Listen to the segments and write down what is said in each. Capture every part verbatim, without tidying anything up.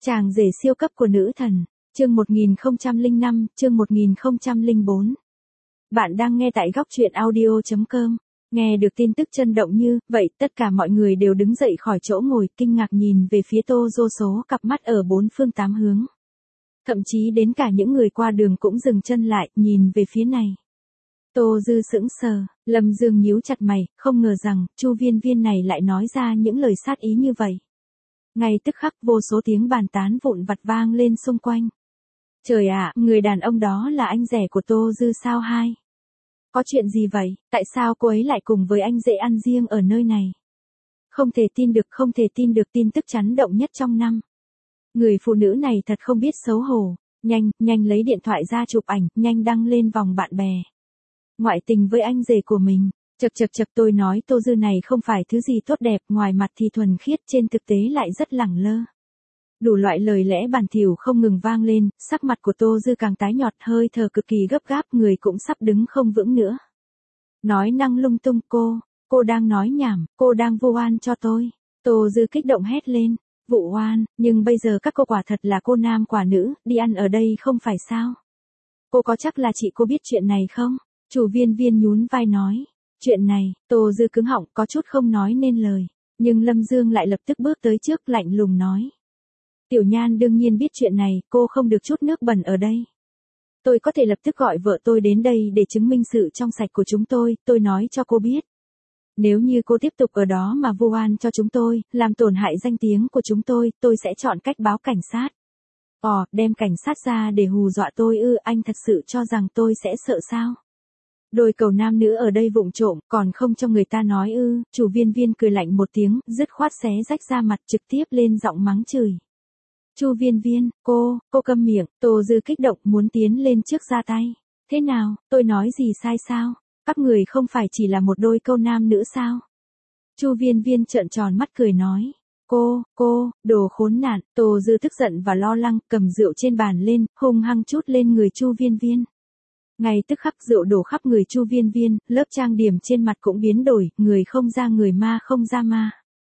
Chàng rể siêu cấp của nữ thần, chương một nghìn không trăm lẻ năm, chương một nghìn không trăm lẻ bốn. Bạn đang nghe tại góc truyện audio chấm com. Nghe được tin tức chấn động như vậy, tất cả mọi người đều đứng dậy khỏi chỗ ngồi, kinh ngạc nhìn về phía Tô Dô số cặp mắt ở bốn phương tám hướng. Thậm chí đến cả những người qua đường cũng dừng chân lại, nhìn về phía này. Tô Dư sững sờ, Lâm Dương nhíu chặt mày, không ngờ rằng, Chu Viên Viên này lại nói ra những lời sát ý như vậy. Ngay tức khắc vô số tiếng bàn tán vụn vặt vang lên xung quanh. Trời ạ, người đàn ông đó là anh rể của Tô Dư sao hai? Có chuyện gì vậy, tại sao cô ấy lại cùng với anh rể ăn riêng ở nơi này? Không thể tin được, không thể tin được tin tức chấn động nhất trong năm. Người phụ nữ này thật không biết xấu hổ, nhanh, nhanh lấy điện thoại ra chụp ảnh, nhanh đăng lên vòng bạn bè. Ngoại tình với anh rể của mình. Chật chật chật tôi nói Tô Dư này không phải thứ gì tốt đẹp, ngoài mặt thì thuần khiết, trên thực tế lại rất lẳng lơ. Đủ loại lời lẽ bẩn thỉu không ngừng vang lên, sắc mặt của Tô Dư càng tái nhợt, hơi thở cực kỳ gấp gáp, người cũng sắp đứng không vững nữa. Nói năng lung tung, cô, cô đang nói nhảm, cô đang vu oan cho tôi. Tô Dư kích động hét lên, vụ oan, nhưng bây giờ các cô quả thật là cô nam quả nữ, đi ăn ở đây không phải sao? Cô có chắc là chị cô biết chuyện này không? Chủ Viên Viên nhún vai nói. Chuyện này, Tô Dư cứng họng, có chút không nói nên lời, nhưng Lâm Dương lại lập tức bước tới trước, lạnh lùng nói. Tiểu Nhan đương nhiên biết chuyện này, cô không được chút nước bẩn ở đây. Tôi có thể lập tức gọi vợ tôi đến đây để chứng minh sự trong sạch của chúng tôi, tôi nói cho cô biết. Nếu như cô tiếp tục ở đó mà vu oan cho chúng tôi, làm tổn hại danh tiếng của chúng tôi, tôi sẽ chọn cách báo cảnh sát. Ồ, đem cảnh sát ra để hù dọa tôi ư, anh thật sự cho rằng tôi sẽ sợ sao? Đôi cầu nam nữ ở đây vụng trộm, còn không cho người ta nói ư, chủ Viên Viên cười lạnh một tiếng, dứt khoát xé rách ra mặt, trực tiếp lên giọng mắng chửi. Chu Viên Viên, cô, cô câm miệng. Tô Dư kích động muốn tiến lên trước ra tay. Thế nào, tôi nói gì sai sao? Các người không phải chỉ là một đôi câu nam nữ sao? Chu Viên Viên trợn tròn mắt cười nói. Cô, cô, đồ khốn nạn. Tô Dư tức giận và lo lắng, cầm rượu trên bàn lên, hung hăng trút lên người Chu Viên Viên. Ngay tức khắc rượu đổ khắp người Chu Viên Viên, lớp trang điểm trên mặt cũng biến đổi, người không ra người ma không ra ma.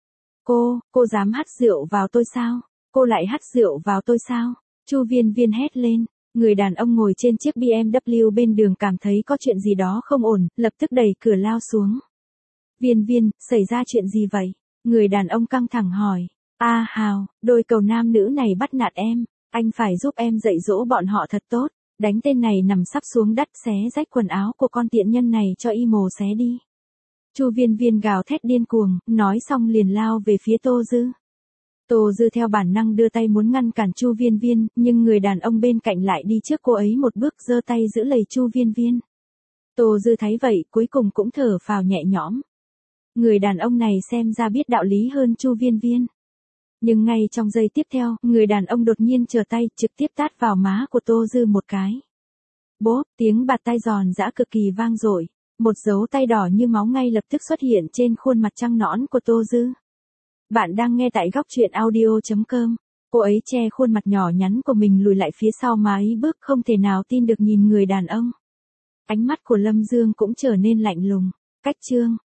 Cô, cô dám hắt rượu vào tôi sao? Cô lại hắt rượu vào tôi sao? Chu Viên Viên hét lên. Người đàn ông ngồi trên chiếc bê em vê bên đường cảm thấy có chuyện gì đó không ổn, lập tức đẩy cửa lao xuống. Viên Viên, xảy ra chuyện gì vậy? Người đàn ông căng thẳng hỏi. A à, Hào, đôi cầu nam nữ này bắt nạt em, anh phải giúp em dạy dỗ bọn họ thật tốt. Đánh tên này nằm sắp xuống đất, xé rách quần áo của con tiện nhân này cho y mồ xé đi. Chu Viên Viên gào thét điên cuồng, nói xong liền lao về phía Tô Dư. Tô Dư theo bản năng đưa tay muốn ngăn cản Chu Viên Viên, nhưng người đàn ông bên cạnh lại đi trước cô ấy một bước, giơ tay giữ lấy Chu Viên Viên. Tô Dư thấy vậy, cuối cùng cũng thở phào nhẹ nhõm. Người đàn ông này xem ra biết đạo lý hơn Chu Viên Viên. Nhưng ngay trong giây tiếp theo, người đàn ông đột nhiên trở tay, trực tiếp tát vào má của Tô Dư một cái. Bốp, tiếng bạt tai giòn giã cực kỳ vang dội. Một dấu tay đỏ như máu ngay lập tức xuất hiện trên khuôn mặt trăng nõn của Tô Dư. Bạn đang nghe tại góc truyện audio chấm com. Cô ấy che khuôn mặt nhỏ nhắn của mình lùi lại phía sau mà ấy bước, không thể nào tin được nhìn người đàn ông. Ánh mắt của Lâm Dương cũng trở nên lạnh lùng. Cách chương.